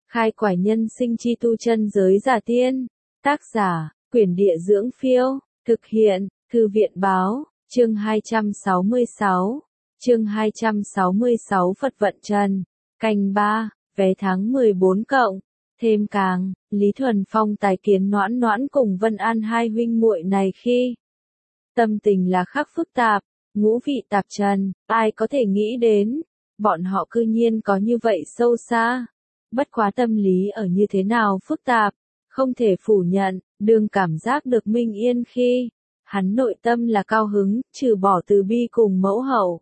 Khai quải nhân sinh chi tu chân giới giả tiên. Tác giả, Quyển Địa Dưỡng Phiêu. Thực hiện, Thư viện Báo. Chương 266. Chương 266 Phật Vận Trần. Canh 3, vé tháng 14 cộng. Thêm càng, Lý Thuần Phong tài kiến Noãn Noãn cùng Vân An hai huynh muội này khi tâm tình là khắc phức tạp, ngũ vị tạp trần, ai có thể nghĩ đến, bọn họ cư nhiên có như vậy sâu xa. Bất quá tâm lý ở như thế nào phức tạp, không thể phủ nhận, đương cảm giác được minh yên khi hắn nội tâm là cao hứng, trừ bỏ từ bi cùng mẫu hậu.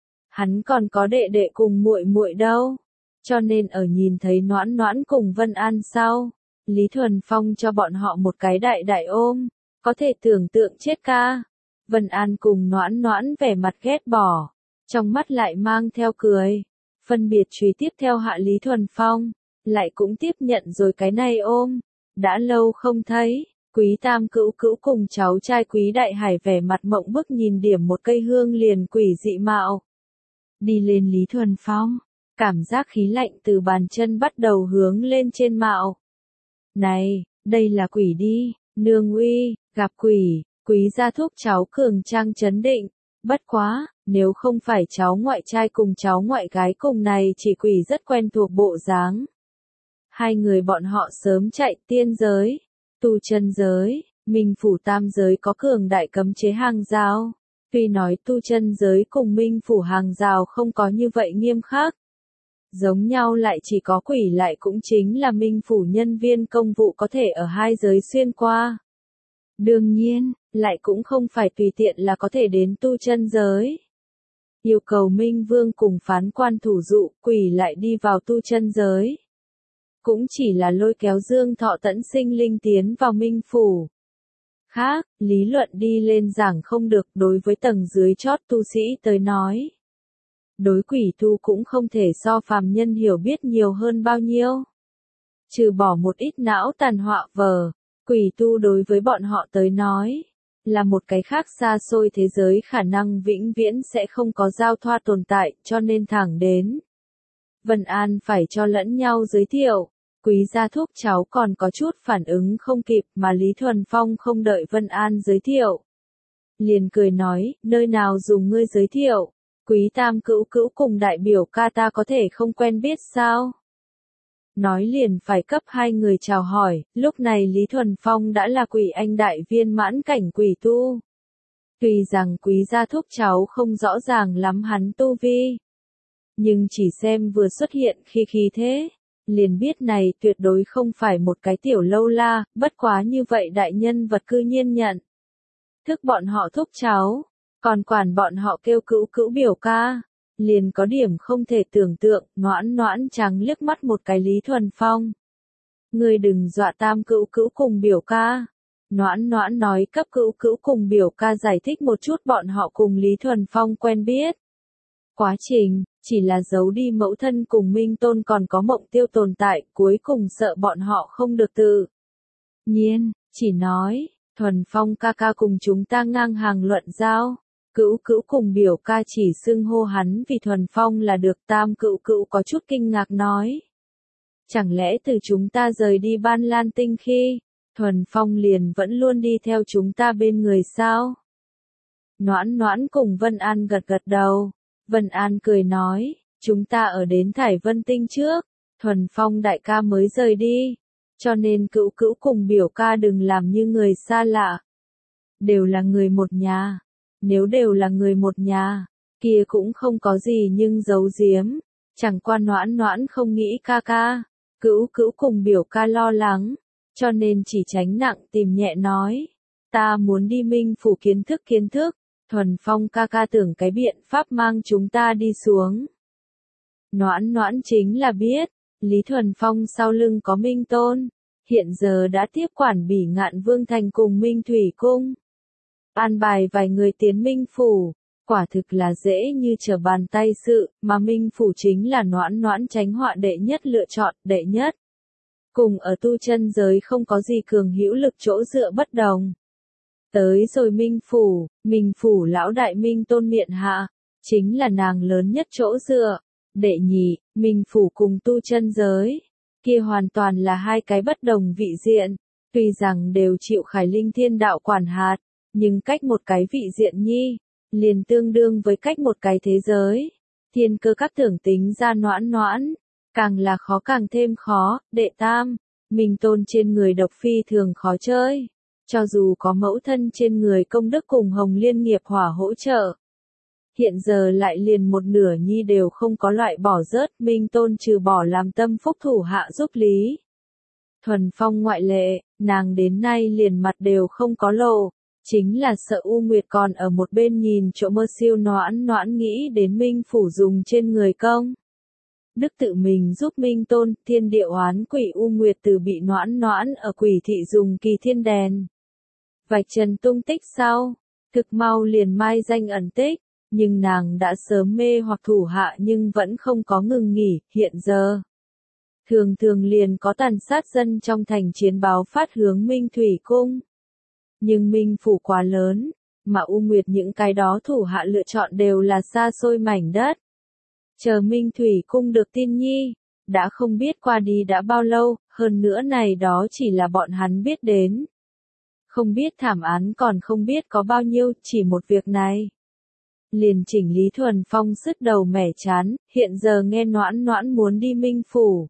Hắn còn có đệ đệ cùng muội muội đâu. Cho nên ở nhìn thấy Noãn Noãn cùng Vân An sau, Lý Thuần Phong cho bọn họ một cái đại đại ôm, có thể tưởng tượng chết ca. Vân An cùng Noãn Noãn vẻ mặt ghét bỏ, trong mắt lại mang theo cười, phân biệt truy tiếp theo hạ Lý Thuần Phong, lại cũng tiếp nhận rồi cái này ôm. Đã lâu không thấy, Quý Tam Cữu Cữu cùng cháu trai Quý Đại Hải vẻ mặt mộng bức nhìn điểm một cây hương liền quỷ dị mạo. Đi lên Lý Thuần Phong, cảm giác khí lạnh từ bàn chân bắt đầu hướng lên trên mạo. Này, đây là quỷ đi, nương uy, gặp quỷ. Quý gia thúc cháu cường trang trấn định. Bất quá, nếu không phải cháu ngoại trai cùng cháu ngoại gái cùng này chỉ quỷ rất quen thuộc bộ dáng. Hai người bọn họ sớm chạy tiên giới, tu chân giới, Minh Phủ Tam giới có cường đại cấm chế hàng rào. Tuy nói tu chân giới cùng Minh Phủ hàng rào không có như vậy nghiêm khắc. Giống nhau lại chỉ có quỷ lại cũng chính là Minh Phủ nhân viên công vụ có thể ở hai giới xuyên qua. Đương nhiên, lại cũng không phải tùy tiện là có thể đến tu chân giới. Yêu cầu Minh Vương cùng phán quan thủ dụ, quỷ lại đi vào tu chân giới. Cũng chỉ là lôi kéo Dương Thọ Tẫn sinh linh tiến vào Minh Phủ. Khác, lý luận đi lên giảng không được đối với tầng dưới chót tu sĩ tới nói. Đối quỷ tu cũng không thể so phàm nhân hiểu biết nhiều hơn bao nhiêu. Trừ bỏ một ít não tàn họa vờ. Quỷ tu đối với bọn họ tới nói, là một cái khác xa xôi thế giới khả năng vĩnh viễn sẽ không có giao thoa tồn tại, cho nên thẳng đến. Vân An phải cho lẫn nhau giới thiệu, Quý gia thúc cháu còn có chút phản ứng không kịp mà Lý Thuần Phong không đợi Vân An giới thiệu. Liền cười nói, nơi nào dùng ngươi giới thiệu, Quý Tam Cữu Cữu cùng đại biểu ca ta có thể không quen biết sao? Nói liền phải cấp hai người chào hỏi, lúc này Lý Thuần Phong đã là quỷ anh đại viên mãn cảnh quỷ tu. Tuy rằng Quý gia thúc cháu không rõ ràng lắm hắn tu vi, nhưng chỉ xem vừa xuất hiện khi thế, liền biết này tuyệt đối không phải một cái tiểu lâu la, bất quá như vậy đại nhân vật cư nhiên nhận. Thức bọn họ thúc cháu, còn quản bọn họ kêu Cữu Cữu biểu ca. Liền có điểm không thể tưởng tượng, Noãn Noãn trắng liếc mắt một cái Lý Thuần Phong. Ngươi đừng dọa Tam Cữu Cữu cùng biểu ca. Noãn Noãn nói cấp Cữu Cữu cùng biểu ca giải thích một chút bọn họ cùng Lý Thuần Phong quen biết. Quá trình, chỉ là giấu đi mẫu thân cùng Minh Tôn còn có Mộng Tiêu tồn tại, cuối cùng sợ bọn họ không được tự nhiên, chỉ nói, Thuần Phong ca ca cùng chúng ta ngang hàng luận giao. Cữu Cữu cùng biểu ca chỉ xưng hô hắn vì Thuần Phong là được. Tam Cữu Cữu có chút kinh ngạc nói. Chẳng lẽ từ chúng ta rời đi Ban Lan Tinh khi, Thuần Phong liền vẫn luôn đi theo chúng ta bên người sao? Noãn Noãn cùng Vân An gật gật đầu. Vân An cười nói, chúng ta ở đến Thải Vân Tinh trước, Thuần Phong đại ca mới rời đi. Cho nên Cữu Cữu cùng biểu ca đừng làm như người xa lạ. Đều là người một nhà. Nếu đều là người một nhà, kia cũng không có gì nhưng giấu giếm. Chẳng qua Noãn Noãn không nghĩ ca ca, Cữu Cữu cùng biểu ca lo lắng, cho nên chỉ tránh nặng tìm nhẹ nói. Ta muốn đi Minh Phủ kiến thức, Thuần Phong ca ca tưởng cái biện pháp mang chúng ta đi xuống. Noãn Noãn chính là biết, Lý Thuần Phong sau lưng có Minh Tôn, hiện giờ đã tiếp quản Bỉ Ngạn Vương Thành cùng Minh Thủy Cung. An bài vài người tiến Minh Phủ, quả thực là dễ như trở bàn tay sự, mà Minh Phủ chính là Noãn Noãn tránh họa đệ nhất lựa chọn, đệ nhất. Cùng ở tu chân giới không có gì cường hữu lực chỗ dựa bất đồng. Tới rồi Minh Phủ lão đại Minh Tôn miện hạ, chính là nàng lớn nhất chỗ dựa. Đệ nhị, Minh Phủ cùng tu chân giới, Kia hoàn toàn là hai cái bất đồng vị diện, tuy rằng đều chịu Khải Linh Thiên Đạo quản hạt, nhưng cách một cái vị diện nhi, liền tương đương với cách một cái thế giới. Thiên Cơ Các tưởng tính ra Noãn Noãn, càng là khó càng thêm khó. Đệ tam, Minh Tôn trên người độc phi thường khó chơi, cho dù có mẫu thân trên người công đức cùng Hồng Liên nghiệp hỏa hỗ trợ. Hiện giờ lại liền một nửa nhi đều không có loại bỏ rớt, Minh Tôn trừ bỏ làm tâm phúc thủ hạ giúp Lý Thuần Phong ngoại lệ, nàng đến nay liền mặt đều không có lộ, chính là sợ U Nguyệt còn ở một bên nhìn chỗ mơ siêu. Noãn Noãn nghĩ đến Minh Phủ dùng trên người công đức tự mình giúp Minh Tôn, thiên địa oán quỷ U Nguyệt từ bị Noãn Noãn ở quỷ thị dùng kỳ thiên đèn vạch trần tung tích sau, thực mau liền mai danh ẩn tích, nhưng nàng đã sớm mê hoặc thủ hạ nhưng vẫn không có ngừng nghỉ. Hiện giờ thường thường liền có tàn sát dân trong thành chiến báo phát hướng Minh Thủy Cung. Nhưng Minh Phủ quá lớn, mà U Nguyệt những cái đó thủ hạ lựa chọn đều là xa xôi mảnh đất. Chờ Minh Thủy Cung được tin nhi, đã không biết qua đi đã bao lâu, hơn nữa này đó chỉ là bọn hắn biết đến. Không biết thảm án còn không biết có bao nhiêu, chỉ một việc này. Liền chỉnh Lý Thuần Phong sứt đầu mẻ chán, hiện giờ nghe Noãn Noãn muốn đi Minh Phủ.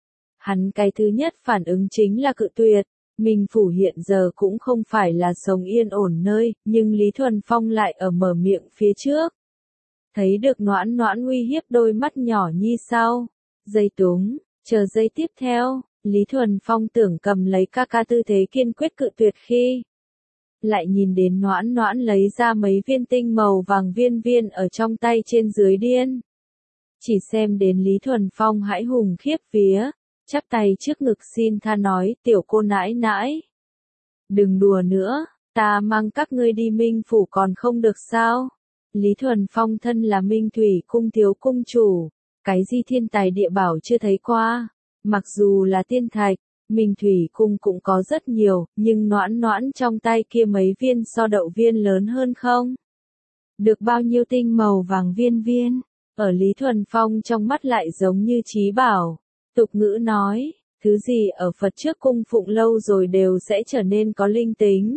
Hắn cái thứ nhất phản ứng chính là cự tuyệt. Minh Phủ hiện giờ cũng không phải là sống yên ổn nơi, nhưng Lý Thuần Phong lại ở mở miệng phía trước. Thấy được Noãn Noãn uy hiếp đôi mắt nhỏ nhi sau. Giây túng, chờ giây tiếp theo, Lý Thuần Phong tưởng cầm lấy ca ca tư thế kiên quyết cự tuyệt khi. Lại nhìn đến Noãn Noãn lấy ra mấy viên tinh màu vàng viên viên ở trong tay trên dưới điên. Chỉ xem đến Lý Thuần Phong hãi hùng khiếp vía, chắp tay trước ngực xin tha nói, tiểu cô nãi nãi. Đừng đùa nữa, ta mang các ngươi đi Minh Phủ còn không được sao? Lý Thuần Phong thân là Minh Thủy Cung thiếu cung chủ, cái gì thiên tài địa bảo chưa thấy qua, mặc dù là tiên thạch. Minh Thủy Cung cũng có rất nhiều, nhưng Noãn Noãn trong tay kia mấy viên so đậu viên lớn hơn không? Được bao nhiêu tinh màu vàng viên viên? Ở Lý Thuần Phong trong mắt lại giống như trí bảo. Tục ngữ nói, thứ gì ở Phật trước cung phụng lâu rồi đều sẽ trở nên có linh tính.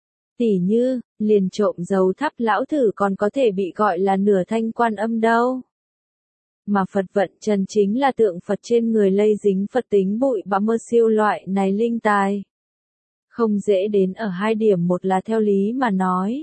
Tỉ như, liền trộm dầu thắp lão thử còn có thể bị gọi là nửa thanh quan âm đâu. Mà Phật vận trần chính là tượng Phật trên người lây dính Phật tính bụi bặm mơ siêu loại này linh tài. Không dễ đến ở hai điểm, một là theo lý mà nói.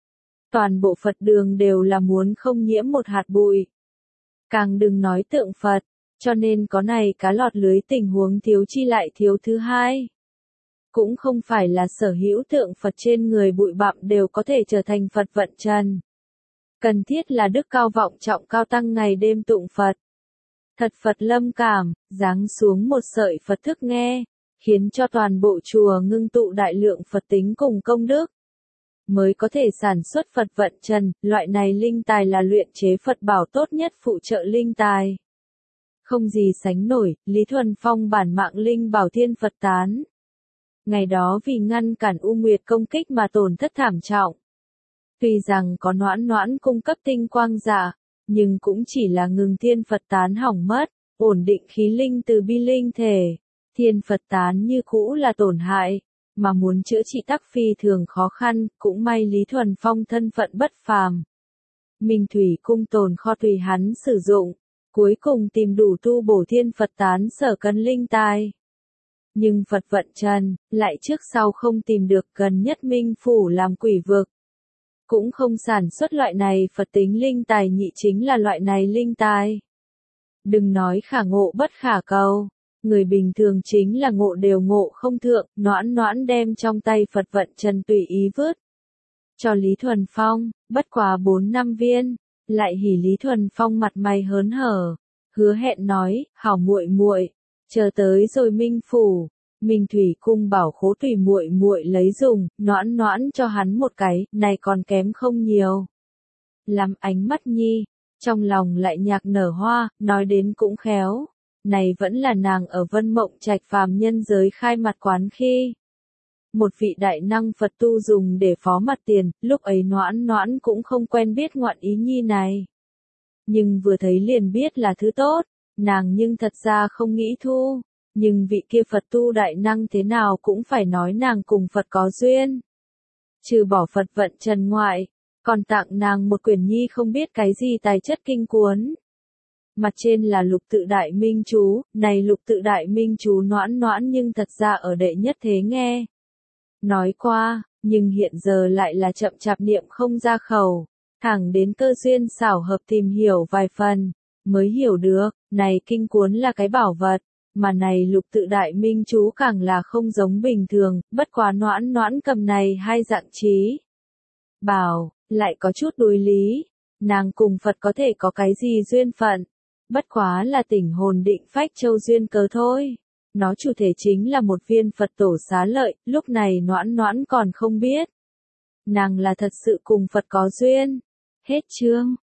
Toàn bộ Phật đường đều là muốn không nhiễm một hạt bụi. Càng đừng nói tượng Phật, cho nên có này cá lọt lưới tình huống thiếu chi lại thiếu thứ hai. Cũng không phải là sở hữu tượng Phật trên người bụi bặm đều có thể trở thành Phật vận trần. Cần thiết là đức cao vọng trọng cao tăng ngày đêm tụng Phật. Thật Phật lâm cảm, giáng xuống một sợi Phật thức nghe, khiến cho toàn bộ chùa ngưng tụ đại lượng Phật tính cùng công đức. Mới có thể sản xuất Phật vận trần, loại này linh tài là luyện chế Phật bảo tốt nhất phụ trợ linh tài. Không gì sánh nổi, Lý Thuần Phong bản mạng linh bảo thiên Phật tán. Ngày đó vì ngăn cản U Nguyệt công kích mà tổn thất thảm trọng. Tuy rằng có Noãn Noãn cung cấp tinh quang giả, nhưng cũng chỉ là ngừng thiên Phật tán hỏng mất, ổn định khí linh từ bi linh thể. Thiên Phật tán như cũ là tổn hại, mà muốn chữa trị tắc phi thường khó khăn, cũng may Lý Thuần Phong thân phận bất phàm. Minh Thủy Cung tồn kho tùy hắn sử dụng, cuối cùng tìm đủ tu bổ thiên Phật tán sở cần linh tài. Nhưng Phật vận trần, lại trước sau không tìm được, gần nhất Minh Phủ làm quỷ vực. Cũng không sản xuất loại này Phật tính linh tài, nhị chính là loại này linh tài. Đừng nói khả ngộ bất khả cầu, người bình thường chính là ngộ đều ngộ không thượng. Noãn Noãn đem trong tay Phật vận trần tùy ý vứt cho Lý Thuần Phong, bất quá 4-5 viên, lại hỉ Lý Thuần Phong mặt mày hớn hở, hứa hẹn nói, hảo muội muội, chờ tới rồi Minh Phủ, Minh Thủy Cung bảo khố tùy muội muội lấy dùng. Noãn Noãn cho hắn một cái, này còn kém không nhiều. Lắm ánh mắt nhi, trong lòng lại nhạc nở hoa, nói đến cũng khéo. Này vẫn là nàng ở Vân Mộng Trạch phàm nhân giới khai mặt quán khi. Một vị đại năng Phật tu dùng để phó mặt tiền, lúc ấy Noãn Noãn cũng không quen biết ngoạn ý nhi này. Nhưng vừa thấy liền biết là thứ tốt, nàng nhưng thật ra không nghĩ thu. Nhưng vị kia Phật tu đại năng thế nào cũng phải nói nàng cùng Phật có duyên. Trừ bỏ Phật vận trần ngoại, còn tặng nàng một quyển nhi không biết cái gì tài chất kinh cuốn. Mặt trên là lục tự đại minh chú, này lục tự đại minh chú noãn noãn nhưng thật ra ở đệ nhất thế nghe. Nói qua, nhưng hiện giờ lại là chậm chạp niệm không ra khẩu, thẳng đến cơ duyên xảo hợp tìm hiểu vài phần, mới hiểu được, này kinh cuốn là cái bảo vật, mà này lục tự đại minh chú càng là không giống bình thường, bất quá noãn noãn cầm này hai dạng trí. Bảo, lại có chút đối lý, nàng cùng Phật có thể có cái gì duyên phận, bất quá là tỉnh hồn định phách châu duyên cớ thôi. Nó chủ thể chính là một viên Phật tổ xá lợi, lúc này noãn noãn còn không biết. Nàng là thật sự cùng Phật có duyên. Hết chương.